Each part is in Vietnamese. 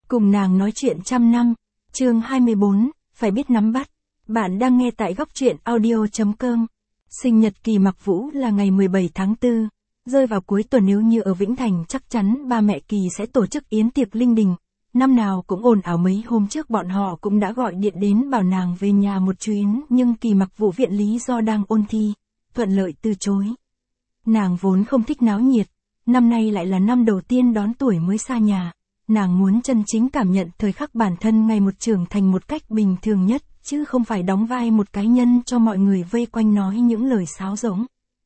Cùng nàng nói chuyện trăm năm, chương 24, phải biết nắm bắt. Bạn đang nghe tại góc truyện audio.com. Sinh nhật Kỳ Mặc Vũ là ngày 17 tháng 4, rơi vào cuối tuần. Nếu như ở Vĩnh Thành chắc chắn ba mẹ Kỳ sẽ tổ chức yến tiệc linh đình. Năm nào cũng ồn ào, mấy hôm trước bọn họ cũng đã gọi điện đến bảo nàng về nhà một chuyến, nhưng Kỳ Mặc Vũ viện lý do đang ôn thi, thuận lợi từ chối. Nàng vốn không thích náo nhiệt, năm nay lại là năm đầu tiên đón tuổi mới xa nhà. Nàng muốn chân chính cảm nhận thời khắc bản thân ngày một trưởng thành một cách bình thường nhất, chứ không phải đóng vai một cá nhân cho mọi người vây quanh nói những lời sáo rỗng.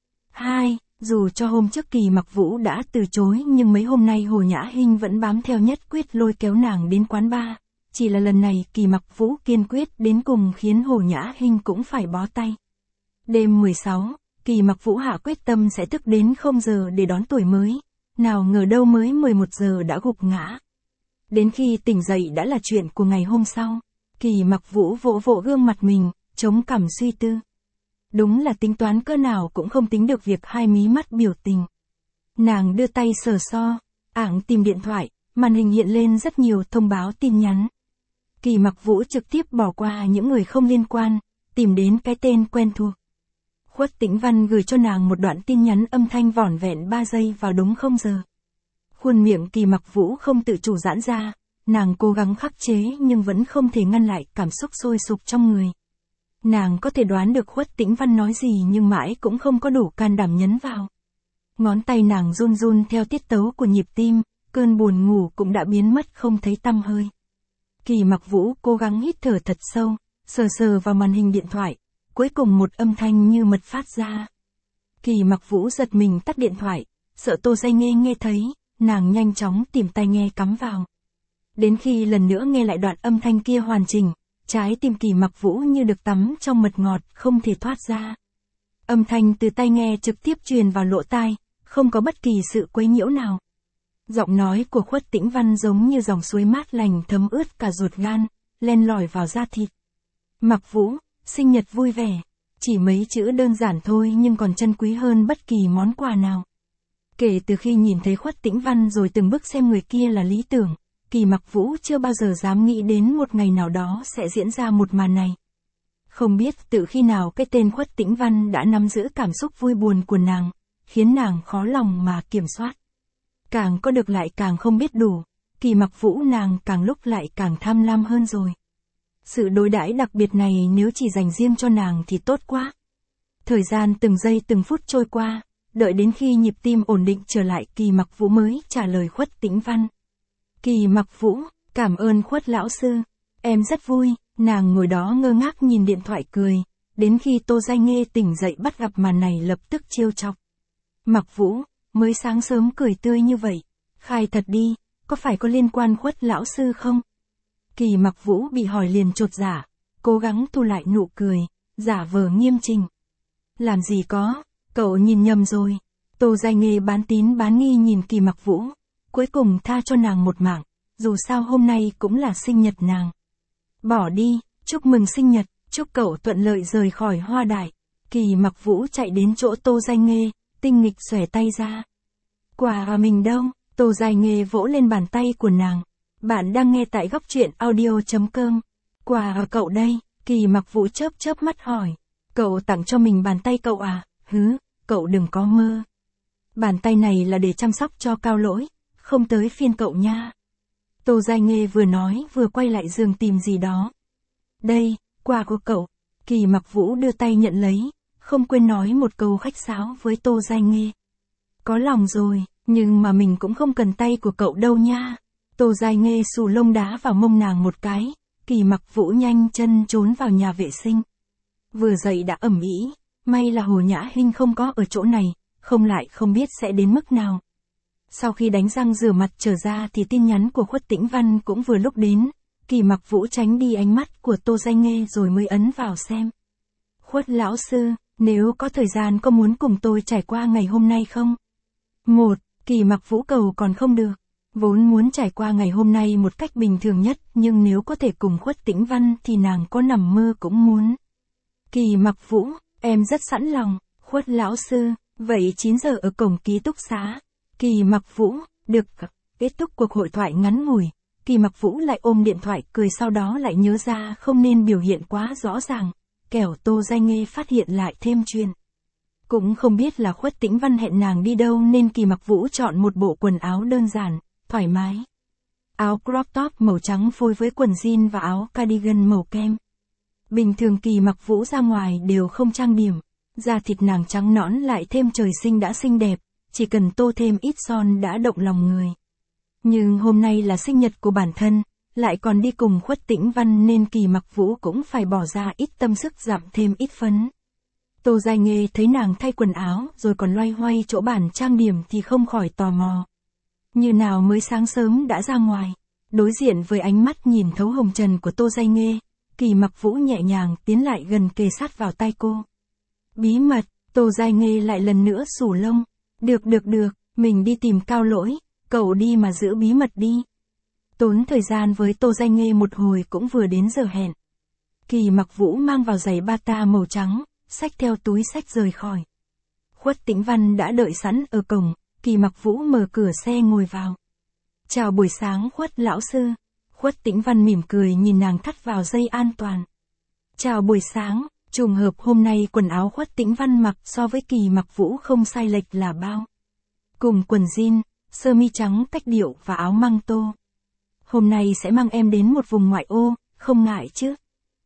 2. Dù cho hôm trước Kỳ Mặc Vũ đã từ chối, nhưng mấy hôm nay Hồ Nhã Hinh vẫn bám theo nhất quyết lôi kéo nàng đến quán bar. Chỉ là lần này Kỳ Mặc Vũ kiên quyết đến cùng khiến Hồ Nhã Hinh cũng phải bó tay. Đêm 16, Kỳ Mặc Vũ hạ quyết tâm sẽ thức đến 0 giờ để đón tuổi mới. Nào ngờ đâu mới 11 giờ đã gục ngã. Đến khi tỉnh dậy đã là chuyện của ngày hôm sau. Kỳ Mặc Vũ vỗ vỗ gương mặt mình, chống cằm suy tư. Đúng là tính toán cỡ nào cũng không tính được việc hai mí mắt biểu tình. Nàng đưa tay sờ so, ảng tìm điện thoại, màn hình hiện lên rất nhiều thông báo tin nhắn. Kỳ Mặc Vũ trực tiếp bỏ qua những người không liên quan, tìm đến cái tên quen thuộc. Khuất Tĩnh Văn gửi cho nàng một đoạn tin nhắn âm thanh vỏn vẹn 3 giây vào đúng 0 giờ. Khuôn miệng Kỳ Mặc Vũ không tự chủ giãn ra, nàng cố gắng khắc chế nhưng vẫn không thể ngăn lại cảm xúc sôi sục trong người. Nàng có thể đoán được Khuất Tĩnh Văn nói gì nhưng mãi cũng không có đủ can đảm nhấn vào. Ngón tay nàng run run theo tiết tấu của nhịp tim, cơn buồn ngủ cũng đã biến mất không thấy tăm hơi. Kỳ Mặc Vũ cố gắng hít thở thật sâu, sờ sờ vào màn hình điện thoại, cuối cùng một âm thanh như mật phát ra. Kỳ Mặc Vũ giật mình tắt điện thoại, sợ Tô Giai Nghê nghe thấy, nàng nhanh chóng tìm tai nghe cắm vào. Đến khi lần nữa nghe lại đoạn âm thanh kia hoàn chỉnh, trái tim Kỳ Mặc Vũ như được tắm trong mật ngọt không thể thoát ra. Âm thanh từ tai nghe trực tiếp truyền vào lỗ tai, không có bất kỳ sự quấy nhiễu nào. Giọng nói của Khuất Tĩnh Văn giống như dòng suối mát lành thấm ướt cả ruột gan, len lỏi vào da thịt. Mặc Vũ, sinh nhật vui vẻ. Chỉ mấy chữ đơn giản thôi nhưng còn chân quý hơn bất kỳ món quà nào. Kể từ khi nhìn thấy Khuất Tĩnh Văn rồi từng bước xem người kia là lý tưởng, Kỳ Mặc Vũ chưa bao giờ dám nghĩ đến một ngày nào đó sẽ diễn ra một màn này. Không biết từ khi nào cái tên Khuất Tĩnh Văn đã nắm giữ cảm xúc vui buồn của nàng, khiến nàng khó lòng mà kiểm soát. Càng có được lại càng không biết đủ, Kỳ Mặc Vũ nàng càng lúc lại càng tham lam hơn rồi. Sự đối đãi đặc biệt này nếu chỉ dành riêng cho nàng thì tốt quá. Thời gian từng giây từng phút trôi qua, đợi đến khi nhịp tim ổn định trở lại Kỳ Mặc Vũ mới trả lời Khuất Tĩnh Văn. Kỳ Mặc Vũ, cảm ơn Khuất lão sư, em rất vui. Nàng ngồi đó ngơ ngác nhìn điện thoại cười, đến khi Tô Giai Nghê tỉnh dậy bắt gặp màn này lập tức trêu chọc. Mặc Vũ, mới sáng sớm cười tươi như vậy, khai thật đi, có phải có liên quan Khuất lão sư không? Kỳ Mặc Vũ bị hỏi liền chột dạ, cố gắng thu lại nụ cười, giả vờ nghiêm chỉnh. Làm gì có, cậu nhìn nhầm rồi. Tô Giai Nghê bán tín bán nghi nhìn Kỳ Mặc Vũ, cuối cùng tha cho nàng một mạng, dù sao hôm nay cũng là sinh nhật nàng. Bỏ đi, chúc mừng sinh nhật, chúc cậu thuận lợi rời khỏi Hoa Đại. Kỳ Mặc Vũ chạy đến chỗ Tô Giai Nghê, tinh nghịch xòe tay ra. Quà à mình đâu? Tô Giai Nghê vỗ lên bàn tay của nàng. Bạn đang nghe tại góc truyện audio.com. Quà à cậu đây? Kỳ Mặc Vũ chớp chớp mắt hỏi. Cậu tặng cho mình bàn tay cậu à? Hứ, cậu đừng có mơ. Bàn tay này là để chăm sóc cho Cao Lỗi, không tới phiên cậu nha. Tô Giai Nghê vừa nói vừa quay lại giường tìm gì đó. Đây, quà của cậu. Kỳ Mặc Vũ đưa tay nhận lấy, không quên nói một câu khách sáo với Tô Giai Nghê. Có lòng rồi, nhưng mà mình cũng không cần tay của cậu đâu nha. Tô Giai Nghê xù lông đá vào mông nàng một cái, Kỳ Mặc Vũ nhanh chân trốn vào nhà vệ sinh. Vừa dậy đã ầm ĩ, may là Hồ Nhã Hinh không có ở chỗ này, không lại không biết sẽ đến mức nào. Sau khi đánh răng rửa mặt trở ra thì tin nhắn của Khuất Tĩnh Văn cũng vừa lúc đến, Kỳ Mặc Vũ tránh đi ánh mắt của Tô Giai Nghê rồi mới ấn vào xem. Khuất lão sư, nếu có thời gian có muốn cùng tôi trải qua ngày hôm nay không? 1. Kỳ Mặc Vũ cầu còn không được. Vốn muốn trải qua ngày hôm nay một cách bình thường nhất, nhưng nếu có thể cùng Khuất Tĩnh Văn thì nàng có nằm mơ cũng muốn. Kỳ Mặc Vũ, em rất sẵn lòng. Khuất lão sư, vậy 9 giờ ở cổng ký túc xá. Kỳ Mặc Vũ, được. Kết thúc cuộc hội thoại ngắn ngủi, Kỳ Mặc Vũ lại ôm điện thoại cười, sau đó lại nhớ ra không nên biểu hiện quá rõ ràng, kẻo Tô Giai Nghê phát hiện lại thêm chuyện. Cũng không biết là Khuất Tĩnh Văn hẹn nàng đi đâu nên Kỳ Mặc Vũ chọn một bộ quần áo đơn giản, thoải mái. Áo crop top màu trắng phối với quần jean và áo cardigan màu kem. Bình thường Kỳ Mặc Vũ ra ngoài đều không trang điểm, da thịt nàng trắng nõn lại thêm trời sinh đã xinh đẹp, chỉ cần tô thêm ít son đã động lòng người. Nhưng hôm nay là sinh nhật của bản thân, lại còn đi cùng Khuất Tĩnh Văn nên Kỳ Mặc Vũ cũng phải bỏ ra ít tâm sức dặm thêm ít phấn. Tô Giai Nghê thấy nàng thay quần áo rồi còn loay hoay chỗ bàn trang điểm thì không khỏi tò mò. Như nào mới sáng sớm đã ra ngoài, đối diện với ánh mắt nhìn thấu hồng trần của Tô Giai Nghê, Kỳ Mặc Vũ nhẹ nhàng tiến lại gần kề sát vào tay cô. Bí mật, Tô Giai Nghê lại lần nữa xù lông. Được, mình đi tìm Cao Lỗi, cậu đi mà giữ bí mật đi. Tốn thời gian với Tô Giai Nghê một hồi cũng vừa đến giờ hẹn. Kỳ Mặc Vũ mang vào giày bata màu trắng, xách theo túi xách rời khỏi. Khuất Tĩnh Văn đã đợi sẵn ở cổng, Kỳ Mặc Vũ mở cửa xe ngồi vào. Chào buổi sáng Khuất lão sư. Khuất Tĩnh Văn mỉm cười nhìn nàng thắt vào dây an toàn. Chào buổi sáng, trùng hợp hôm nay quần áo Khuất Tĩnh Văn mặc so với Kỳ Mặc Vũ không sai lệch là bao. Cùng quần jean, sơ mi trắng cách điệu và áo măng tô. Hôm nay sẽ mang em đến một vùng ngoại ô, không ngại chứ?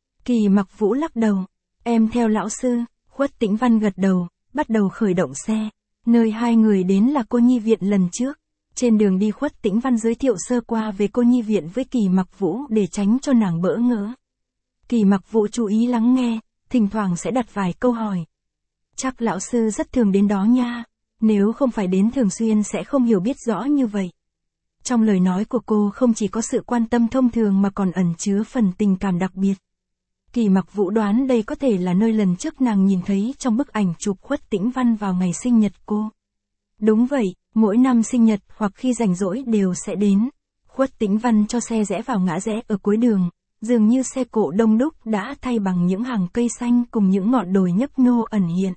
Kỳ Mặc Vũ lắc đầu. Em theo lão sư. Khuất Tĩnh Văn gật đầu, bắt đầu khởi động xe. Nơi hai người đến là cô nhi viện lần trước. Trên đường đi Khuất Tĩnh Văn giới thiệu sơ qua về cô nhi viện với Kỳ Mặc Vũ để tránh cho nàng bỡ ngỡ. Kỳ Mặc Vũ chú ý lắng nghe, thỉnh thoảng sẽ đặt vài câu hỏi. Chắc lão sư rất thường đến đó nha, nếu không phải đến thường xuyên sẽ không hiểu biết rõ như vậy. Trong lời nói của cô không chỉ có sự quan tâm thông thường mà còn ẩn chứa phần tình cảm đặc biệt. Kỳ Mặc Vũ đoán đây có thể là nơi lần trước nàng nhìn thấy trong bức ảnh chụp Khuất Tĩnh Văn vào ngày sinh nhật cô. Đúng vậy, mỗi năm sinh nhật hoặc khi rảnh rỗi đều sẽ đến. Khuất Tĩnh Văn cho xe rẽ vào ngã rẽ ở cuối đường, dường như xe cộ đông đúc đã thay bằng những hàng cây xanh cùng những ngọn đồi nhấp nhô ẩn hiện.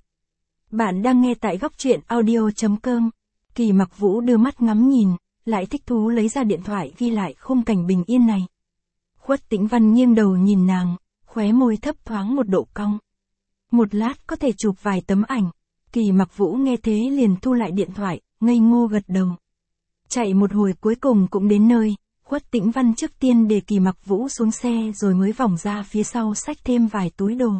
Bạn đang nghe tại góc truyện audio.com. Kỳ Mặc Vũ đưa mắt ngắm nhìn, lại thích thú lấy ra điện thoại ghi lại khung cảnh bình yên này. Khuất Tĩnh Văn nghiêng đầu nhìn nàng, khóe môi thấp thoáng một độ cong. Một lát có thể chụp vài tấm ảnh. Kỳ Mặc Vũ nghe thế liền thu lại điện thoại, ngây ngô gật đầu. Chạy một hồi cuối cùng cũng đến nơi, Khuất Tĩnh Văn trước tiên để Kỳ Mặc Vũ xuống xe rồi mới vòng ra phía sau xách thêm vài túi đồ.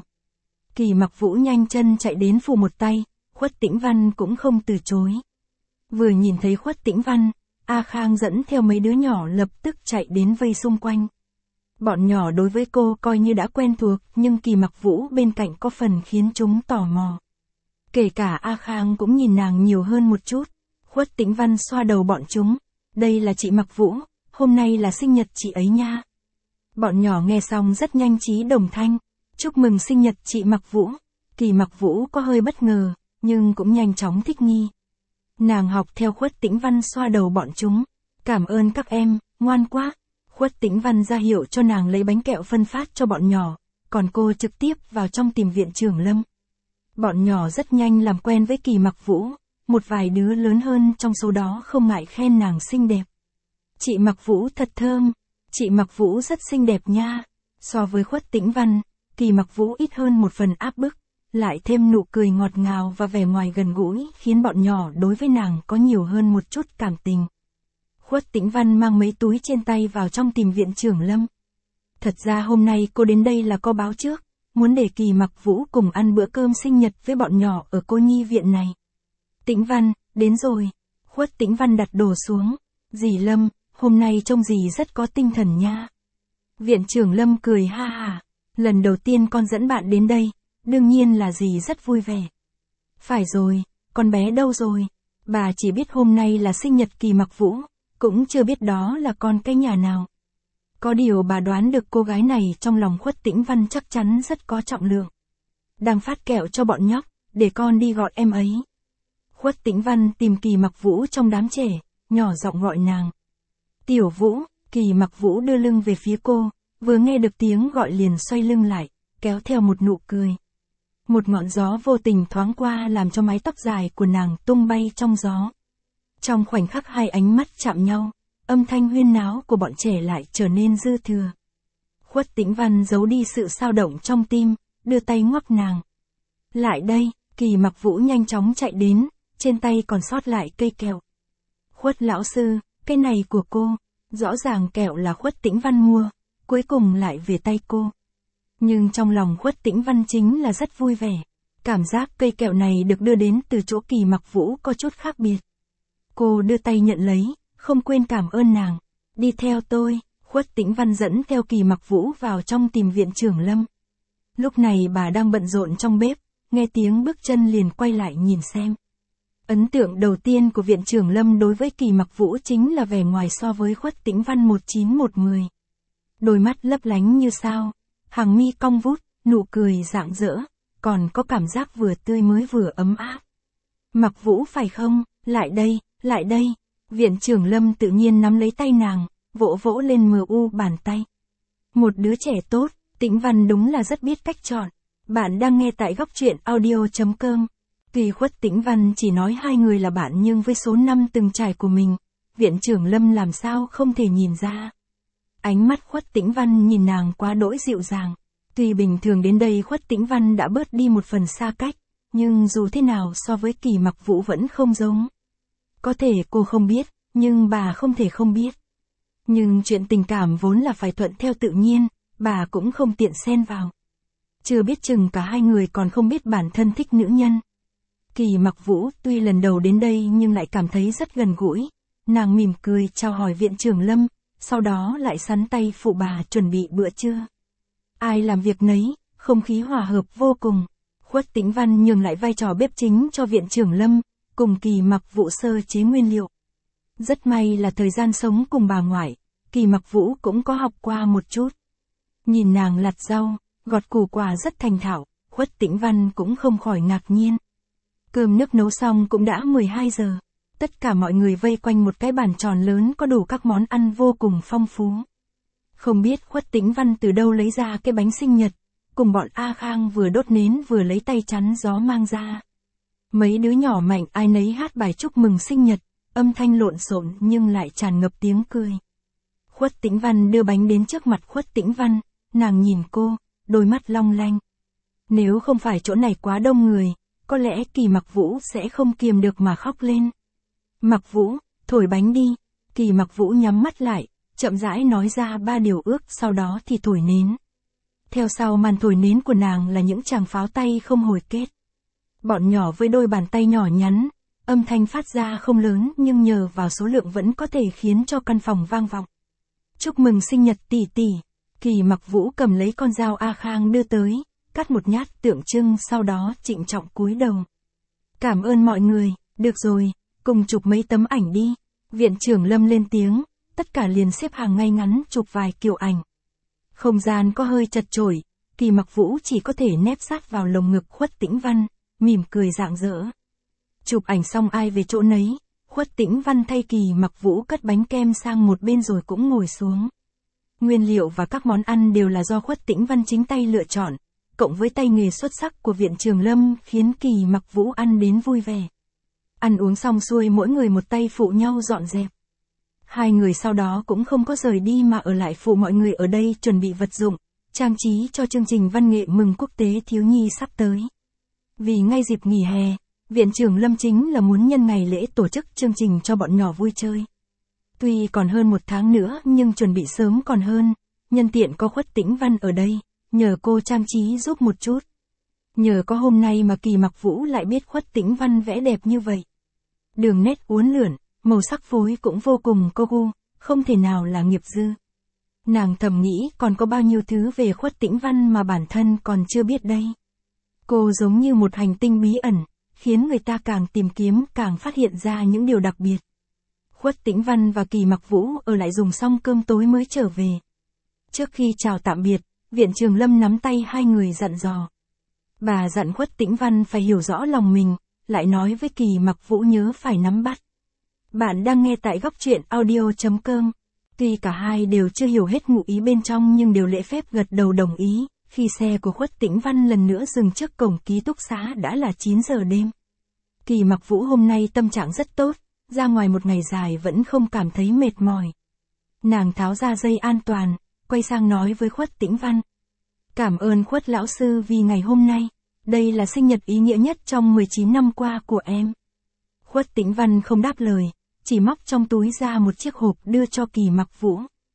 Kỳ Mặc Vũ nhanh chân chạy đến phụ một tay, Khuất Tĩnh Văn cũng không từ chối. Vừa nhìn thấy Khuất Tĩnh Văn, A Khang dẫn theo mấy đứa nhỏ lập tức chạy đến vây xung quanh. Bọn nhỏ đối với cô coi như đã quen thuộc, nhưng Kỳ Mặc Vũ bên cạnh có phần khiến chúng tò mò. Kể cả A Khang cũng nhìn nàng nhiều hơn một chút. Khuất Tĩnh Văn xoa đầu bọn chúng. Đây là chị Mặc Vũ, hôm nay là sinh nhật chị ấy nha. Bọn nhỏ nghe xong rất nhanh trí đồng thanh. Chúc mừng sinh nhật chị Mặc Vũ. Kỳ Mặc Vũ có hơi bất ngờ, nhưng cũng nhanh chóng thích nghi. Nàng học theo Khuất Tĩnh Văn xoa đầu bọn chúng. Cảm ơn các em, ngoan quá. Khuất Tĩnh Văn ra hiệu cho nàng lấy bánh kẹo phân phát cho bọn nhỏ, còn cô trực tiếp vào trong tìm viện trưởng Lâm. Bọn nhỏ rất nhanh làm quen với Kỳ Mặc Vũ, một vài đứa lớn hơn trong số đó không ngại khen nàng xinh đẹp. Chị Mặc Vũ thật thơm, chị Mặc Vũ rất xinh đẹp nha. So với Khuất Tĩnh Văn, Kỳ Mặc Vũ ít hơn một phần áp bức, lại thêm nụ cười ngọt ngào và vẻ ngoài gần gũi khiến bọn nhỏ đối với nàng có nhiều hơn một chút cảm tình. Khuất Tĩnh Văn mang mấy túi trên tay vào trong tìm viện trưởng Lâm. Thật ra hôm nay cô đến đây là có báo trước, muốn để Kỳ Mặc Vũ cùng ăn bữa cơm sinh nhật với bọn nhỏ ở cô nhi viện này. Tĩnh Văn, đến rồi. Khuất Tĩnh Văn đặt đồ xuống. Dì Lâm, hôm nay trông dì rất có tinh thần nha. Viện trưởng Lâm cười ha ha. Lần đầu tiên con dẫn bạn đến đây, đương nhiên là dì rất vui vẻ. Phải rồi, con bé đâu rồi? Bà chỉ biết hôm nay là sinh nhật Kỳ Mặc Vũ, cũng chưa biết đó là con cái nhà nào. Có điều bà đoán được cô gái này trong lòng Khuất Tĩnh Văn chắc chắn rất có trọng lượng. Đang phát kẹo cho bọn nhóc, để con đi gọi em ấy. Khuất Tĩnh Văn tìm Kỳ Mặc Vũ trong đám trẻ, nhỏ giọng gọi nàng. Tiểu Vũ. Kỳ Mặc Vũ đưa lưng về phía cô, vừa nghe được tiếng gọi liền xoay lưng lại, kéo theo một nụ cười. Một ngọn gió vô tình thoáng qua làm cho mái tóc dài của nàng tung bay trong gió. Trong khoảnh khắc hai ánh mắt chạm nhau, âm thanh huyên náo của bọn trẻ lại trở nên dư thừa. Khuất Tĩnh Văn giấu đi sự xao động trong tim, đưa tay ngoắc nàng. Lại đây, Kỳ Mặc Vũ nhanh chóng chạy đến, trên tay còn sót lại cây kẹo. Khuất lão sư, cái này của cô, rõ ràng kẹo là Khuất Tĩnh Văn mua, cuối cùng lại về tay cô. Nhưng trong lòng Khuất Tĩnh Văn chính là rất vui vẻ. Cảm giác cây kẹo này được đưa đến từ chỗ Kỳ Mặc Vũ có chút khác biệt. Cô đưa tay nhận lấy, không quên cảm ơn nàng. Đi theo tôi, Khuất Tĩnh Văn dẫn theo Kỳ Mặc Vũ vào trong tìm viện trưởng Lâm. Lúc này bà đang bận rộn trong bếp, nghe tiếng bước chân liền quay lại nhìn xem. Ấn tượng đầu tiên của viện trưởng Lâm đối với Kỳ Mặc Vũ chính là vẻ ngoài so với Khuất Tĩnh Văn 1910. Đôi mắt lấp lánh như sao, hàng mi cong vút, nụ cười rạng rỡ, còn có cảm giác vừa tươi mới vừa ấm áp. Mặc Vũ phải không, lại đây, lại đây. Viện trưởng Lâm tự nhiên nắm lấy tay nàng, vỗ vỗ lên mu bàn tay. Một đứa trẻ tốt, Tĩnh Văn đúng là rất biết cách chọn. Bạn đang nghe tại góc truyện audio.com. Tuy Khuất Tĩnh Văn chỉ nói hai người là bạn nhưng với số năm từng trải của mình, viện trưởng Lâm làm sao không thể nhìn ra. Ánh mắt Khuất Tĩnh Văn nhìn nàng quá đỗi dịu dàng. Tuy bình thường đến đây Khuất Tĩnh Văn đã bớt đi một phần xa cách, nhưng dù thế nào so với Kỳ Mặc Vũ vẫn không giống. Có thể cô không biết, nhưng bà không thể không biết. Nhưng chuyện tình cảm vốn là phải thuận theo tự nhiên, bà cũng không tiện xen vào. Chưa biết chừng cả hai người còn không biết bản thân thích nữ nhân. Kỳ Mặc Vũ tuy lần đầu đến đây nhưng lại cảm thấy rất gần gũi. Nàng mỉm cười chào hỏi viện trưởng Lâm, sau đó lại sắn tay phụ bà chuẩn bị bữa trưa. Ai làm việc nấy, không khí hòa hợp vô cùng. Khuất Tĩnh Văn nhường lại vai trò bếp chính cho viện trưởng Lâm, cùng Kỳ Mặc Vũ sơ chế nguyên liệu. Rất may là thời gian sống cùng bà ngoại, Kỳ Mặc Vũ cũng có học qua một chút. Nhìn nàng lặt rau, gọt củ quả rất thành thạo, Khuất Tĩnh Văn cũng không khỏi ngạc nhiên. Cơm nước nấu xong cũng đã 12 giờ. Tất cả mọi người vây quanh một cái bàn tròn lớn có đủ các món ăn vô cùng phong phú. Không biết Khuất Tĩnh Văn từ đâu lấy ra cái bánh sinh nhật, cùng bọn A Khang vừa đốt nến vừa lấy tay chắn gió mang ra. Mấy đứa nhỏ mạnh ai nấy hát bài chúc mừng sinh nhật, âm thanh lộn xộn nhưng lại tràn ngập tiếng cười. Khuất Tĩnh Văn đưa bánh đến trước mặt Khuất Tĩnh Văn, nàng nhìn cô, đôi mắt long lanh. Nếu không phải chỗ này quá đông người, có lẽ Kỳ Mặc Vũ sẽ không kiềm được mà khóc lên. Mặc Vũ, thổi bánh đi. Kỳ Mặc Vũ nhắm mắt lại, chậm rãi nói ra 3 điều ước, sau đó thì thổi nến. Theo sau màn thổi nến của nàng là những tràng pháo tay không hồi kết. Bọn nhỏ với đôi bàn tay nhỏ nhắn, âm thanh phát ra không lớn nhưng nhờ vào số lượng vẫn có thể khiến cho căn phòng vang vọng. Chúc mừng sinh nhật tỷ tỷ. Kỳ Mặc Vũ cầm lấy con dao A Khang đưa tới, cắt một nhát tượng trưng, sau đó trịnh trọng cúi đầu. Cảm ơn mọi người, được rồi, cùng chụp mấy tấm ảnh đi. Viện trưởng Lâm lên tiếng, tất cả liền xếp hàng ngay ngắn chụp vài kiểu ảnh. Không gian có hơi chật chội, Kỳ Mặc Vũ chỉ có thể nép sát vào lồng ngực Khuất Tĩnh Văn, mỉm cười rạng rỡ. Chụp ảnh xong ai về chỗ nấy, Khuất Tĩnh Văn thay Kỳ Mặc Vũ cất bánh kem sang một bên rồi cũng ngồi xuống. Nguyên liệu và các món ăn đều là do Khuất Tĩnh Văn chính tay lựa chọn, cộng với tay nghề xuất sắc của viện trưởng Lâm khiến Kỳ Mặc Vũ ăn đến vui vẻ. Ăn uống xong xuôi mỗi người một tay phụ nhau dọn dẹp. Hai người sau đó cũng không có rời đi mà ở lại phụ mọi người ở đây chuẩn bị vật dụng, trang trí cho chương trình văn nghệ mừng quốc tế thiếu nhi sắp tới. Vì ngay dịp nghỉ hè, viện trưởng Lâm chính là muốn nhân ngày lễ tổ chức chương trình cho bọn nhỏ vui chơi. Tuy còn hơn 1 tháng nữa nhưng chuẩn bị sớm còn hơn, nhân tiện có Khuất Tĩnh Văn ở đây, nhờ cô trang trí giúp một chút. Nhờ có hôm nay mà Kỳ Mặc Vũ lại biết Khuất Tĩnh Văn vẽ đẹp như vậy. Đường nét uốn lượn, màu sắc phối cũng vô cùng có gu, không thể nào là nghiệp dư. Nàng thầm nghĩ còn có bao nhiêu thứ về Khuất Tĩnh Văn mà bản thân còn chưa biết đây. Cô giống như một hành tinh bí ẩn, khiến người ta càng tìm kiếm càng phát hiện ra những điều đặc biệt. Khuất Tĩnh Văn và Kỳ Mặc Vũ ở lại dùng xong cơm tối mới trở về. Trước khi chào tạm biệt, viện trưởng Lâm nắm tay hai người dặn dò. Bà dặn Khuất Tĩnh Văn phải hiểu rõ lòng mình, lại nói với Kỳ Mặc Vũ nhớ phải nắm bắt. Bạn đang nghe tại góc truyện audio.com. Tuy cả hai đều chưa hiểu hết ngụ ý bên trong nhưng đều lễ phép gật đầu đồng ý. Khi xe của Khuất Tĩnh Văn lần nữa dừng trước cổng ký túc xá đã là 9 giờ đêm. Kỳ Mặc Vũ hôm nay tâm trạng rất tốt, ra ngoài một ngày dài vẫn không cảm thấy mệt mỏi. Nàng tháo ra dây an toàn, quay sang nói với Khuất Tĩnh Văn. Cảm ơn Khuất lão sư vì ngày hôm nay. Đây là sinh nhật ý nghĩa nhất trong 19 năm qua của em. Khuất Tĩnh Văn không đáp lời, chỉ móc trong túi ra một chiếc hộp đưa cho Kỳ Mặc Vũ.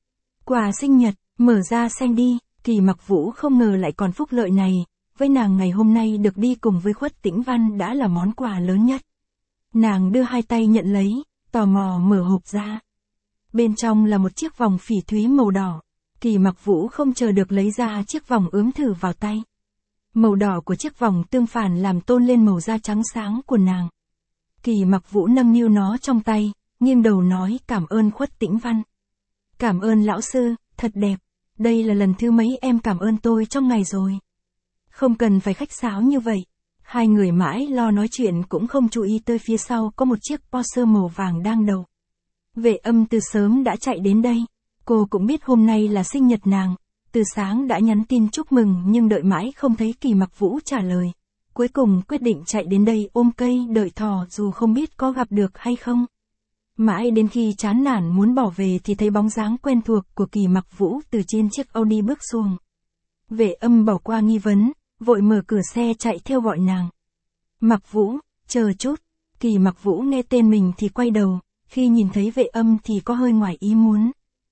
Quà sinh nhật, mở ra xem đi. Kỳ Mặc Vũ không ngờ lại còn phúc lợi này, với nàng ngày hôm nay được đi cùng với Khuất Tĩnh Văn đã là món quà lớn nhất. Nàng đưa hai tay nhận lấy, tò mò mở hộp ra. Bên trong là một chiếc vòng phỉ thúy màu đỏ. Kỳ Mặc Vũ không chờ được lấy ra chiếc vòng ướm thử vào tay. Màu đỏ của chiếc vòng tương phản làm tôn lên màu da trắng sáng của nàng. Kỳ Mặc Vũ nâng niu nó trong tay, nghiêng đầu nói cảm ơn Khuất Tĩnh Văn. Cảm ơn lão sư, thật đẹp. Đây là lần thứ mấy em cảm ơn tôi trong ngày rồi. Không cần phải khách sáo như vậy. Hai người mãi lo nói chuyện cũng không chú ý tới phía sau có một chiếc Porsche màu vàng đang đậu. Vệ Âm từ sớm đã chạy đến đây. Cô cũng biết hôm nay là sinh nhật nàng. Từ sáng đã nhắn tin chúc mừng nhưng đợi mãi không thấy Kỳ Mặc Vũ trả lời. Cuối cùng quyết định chạy đến đây ôm cây đợi thò dù không biết có gặp được hay không. Mãi đến khi chán nản muốn bỏ về thì thấy bóng dáng quen thuộc của Kỳ Mặc Vũ từ trên chiếc Audi bước xuống. Vệ Âm bỏ qua nghi vấn, vội mở cửa xe chạy theo gọi nàng. Mặc Vũ, chờ chút. Kỳ Mặc Vũ nghe tên mình thì quay đầu, khi nhìn thấy Vệ Âm thì có hơi ngoài ý muốn.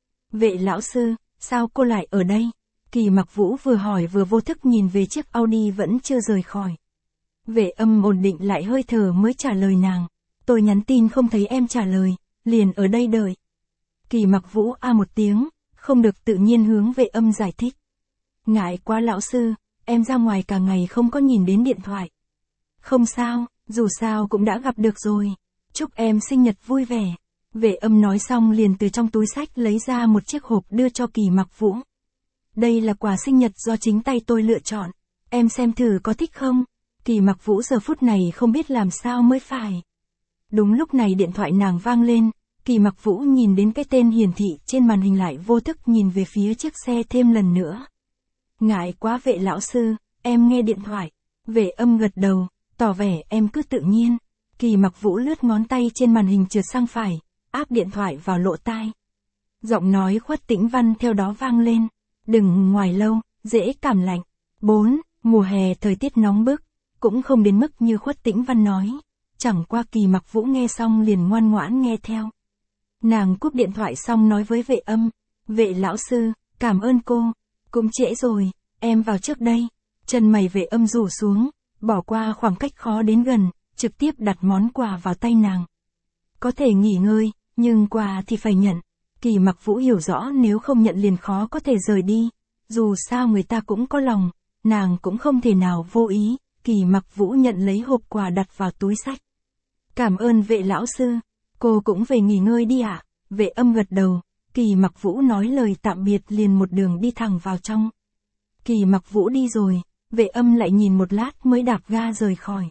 Vệ lão sư, sao cô lại ở đây? Kỳ Mặc Vũ vừa hỏi vừa vô thức nhìn về chiếc Audi vẫn chưa rời khỏi. Vệ Âm ổn định lại hơi thở mới trả lời nàng. Tôi nhắn tin không thấy em trả lời, liền ở đây đợi. Kỳ Mặc Vũ một tiếng, không được tự nhiên hướng Vệ Âm giải thích. Ngại quá lão sư, em ra ngoài cả ngày không có nhìn đến điện thoại. Không sao, dù sao cũng đã gặp được rồi. Chúc em sinh nhật vui vẻ. Vệ Âm nói xong liền từ trong túi xách lấy ra một chiếc hộp đưa cho Kỳ Mặc Vũ. Đây là quà sinh nhật do chính tay tôi lựa chọn. Em xem thử có thích không? Kỳ Mặc Vũ giờ phút này không biết làm sao mới phải. Đúng lúc này điện thoại nàng vang lên. Kỳ Mặc Vũ nhìn đến cái tên hiển thị trên màn hình lại vô thức nhìn về phía chiếc xe thêm lần nữa. Ngại quá Vệ lão sư, em nghe điện thoại. Vệ Âm gật đầu, tỏ vẻ em cứ tự nhiên. Kỳ Mặc Vũ lướt ngón tay trên màn hình trượt sang phải, áp điện thoại vào lỗ tai. Giọng nói Khuất Tĩnh Văn theo đó vang lên. Đừng ngoài lâu, dễ cảm lạnh. 4. Mùa hè thời tiết nóng bức, cũng không đến mức như Khuất Tĩnh Văn nói. Chẳng qua Kỳ Mặc Vũ nghe xong liền ngoan ngoãn nghe theo. Nàng cúp điện thoại xong nói với Vệ Âm. Vệ lão sư, cảm ơn cô. Cũng trễ rồi, em vào trước đây. Chân mày Vệ Âm rủ xuống, bỏ qua khoảng cách khó đến gần, trực tiếp đặt món quà vào tay nàng. Có thể nghỉ ngơi, nhưng quà thì phải nhận. Kỳ Mặc Vũ hiểu rõ nếu không nhận liền khó có thể rời đi. Dù sao người ta cũng có lòng, nàng cũng không thể nào vô ý. Kỳ Mặc Vũ nhận lấy hộp quà đặt vào túi xách. Cảm ơn Vệ lão sư, cô cũng về nghỉ ngơi đi ạ. Vệ Âm gật đầu, Kỳ Mặc Vũ nói lời tạm biệt liền một đường đi thẳng vào trong. Kỳ Mặc Vũ đi rồi, Vệ Âm lại nhìn một lát mới đạp ga rời khỏi.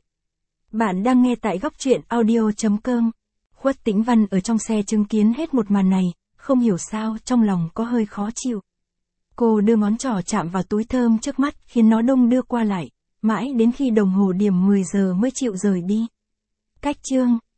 Bạn đang nghe tại góc truyện audio.com. Khuất Tĩnh Văn ở trong xe chứng kiến hết một màn này, không hiểu sao trong lòng có hơi khó chịu. Cô đưa ngón trỏ chạm vào túi thơm trước mắt khiến nó đung đưa qua lại, mãi đến khi đồng hồ điểm 10 giờ mới chịu rời đi. Cách chương